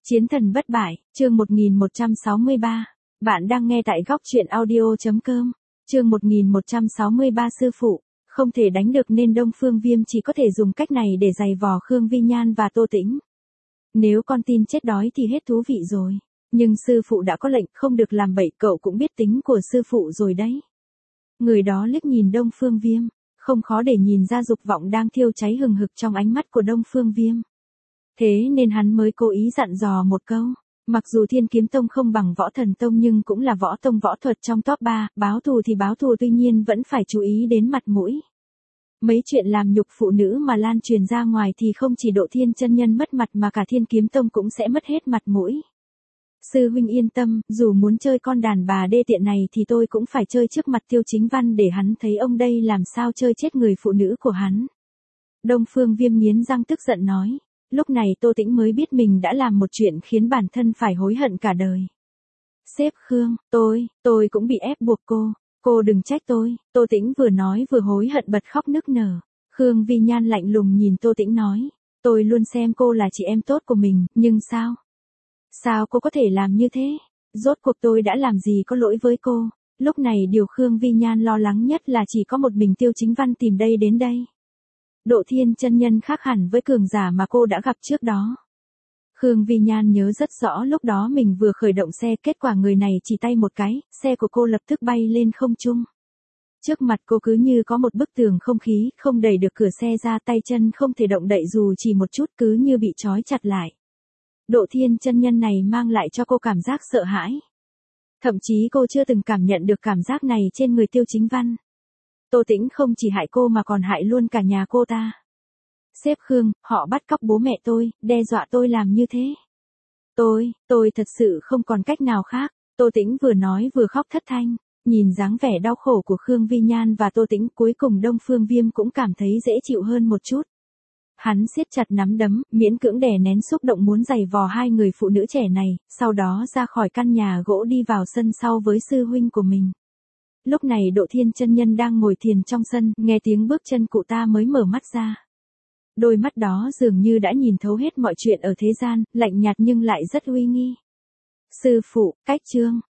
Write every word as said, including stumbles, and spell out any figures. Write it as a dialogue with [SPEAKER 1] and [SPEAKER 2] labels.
[SPEAKER 1] Chiến thần bất bại, chương một nghìn một trăm sáu mươi ba. Bạn đang nghe tại góc truyện audio.com. Chương một nghìn một trăm sáu mươi ba sư phụ, không thể đánh được nên Đông Phương Viêm chỉ có thể dùng cách này để giày vò Khương Vi Nhan và Tô Tĩnh. Nếu con tin chết đói thì hết thú vị rồi. Nhưng sư phụ đã có lệnh không được làm bậy, cậu cũng biết tính của sư phụ rồi đấy. Người đó liếc nhìn Đông Phương Viêm, không khó để nhìn ra dục vọng đang thiêu cháy hừng hực trong ánh mắt của Đông Phương Viêm. Thế nên hắn mới cố ý dặn dò một câu, mặc dù Thiên Kiếm Tông không bằng Võ Thần Tông nhưng cũng là võ tông võ thuật trong top ba, báo thù thì báo thù tuy nhiên vẫn phải chú ý đến mặt mũi. Mấy chuyện làm nhục phụ nữ mà lan truyền ra ngoài thì không chỉ Độ Thiên chân nhân mất mặt mà cả Thiên Kiếm Tông cũng sẽ mất hết mặt mũi. Sư huynh yên tâm, dù muốn chơi con đàn bà đê tiện này thì tôi cũng phải chơi trước mặt Tiêu Chính Văn để hắn thấy ông đây làm sao chơi chết người phụ nữ của hắn. Đông Phương Viêm nghiến răng tức giận nói. Lúc này Tô Tĩnh mới biết mình đã làm một chuyện khiến bản thân phải hối hận cả đời. Sếp Khương, tôi, tôi cũng bị ép buộc cô, cô đừng trách tôi. Tô Tĩnh vừa nói vừa hối hận bật khóc nức nở. Khương Vi Nhan lạnh lùng nhìn Tô Tĩnh nói, tôi luôn xem cô là chị em tốt của mình, nhưng sao? Sao cô có thể làm như thế? Rốt cuộc tôi đã làm gì có lỗi với cô? Lúc này điều Khương Vi Nhan lo lắng nhất là chỉ có một mình Tiêu Chính Văn tìm đây đến đây. Độ Thiên chân nhân khác hẳn với cường giả mà cô đã gặp trước đó. Khương Vi Nhan nhớ rất rõ lúc đó mình vừa khởi động xe, kết quả người này chỉ tay một cái, xe của cô lập tức bay lên không trung. Trước mặt cô cứ như có một bức tường không khí, không đẩy được cửa xe ra, tay chân không thể động đậy dù chỉ một chút, cứ như bị trói chặt lại. Độ Thiên chân nhân này mang lại cho cô cảm giác sợ hãi. Thậm chí cô chưa từng cảm nhận được cảm giác này trên người Tiêu Chính Văn. Tô Tĩnh không chỉ hại cô mà còn hại luôn cả nhà cô ta. Sếp Khương, họ bắt cóc bố mẹ tôi, đe dọa tôi làm như thế. Tôi, tôi thật sự không còn cách nào khác. Tô Tĩnh vừa nói vừa khóc thất thanh. Nhìn dáng vẻ đau khổ của Khương Vi Nhan và Tô Tĩnh, cuối cùng Đông Phương Viêm cũng cảm thấy dễ chịu hơn một chút. Hắn siết chặt nắm đấm, miễn cưỡng đè nén xúc động muốn giày vò hai người phụ nữ trẻ này, sau đó ra khỏi căn nhà gỗ đi vào sân sau với sư huynh của mình. Lúc này Độ Thiên chân nhân đang ngồi thiền trong sân, nghe tiếng bước chân cụ ta mới mở mắt ra. Đôi mắt đó dường như đã nhìn thấu hết mọi chuyện ở thế gian, lạnh nhạt nhưng lại rất uy nghi. Sư phụ, cách chương,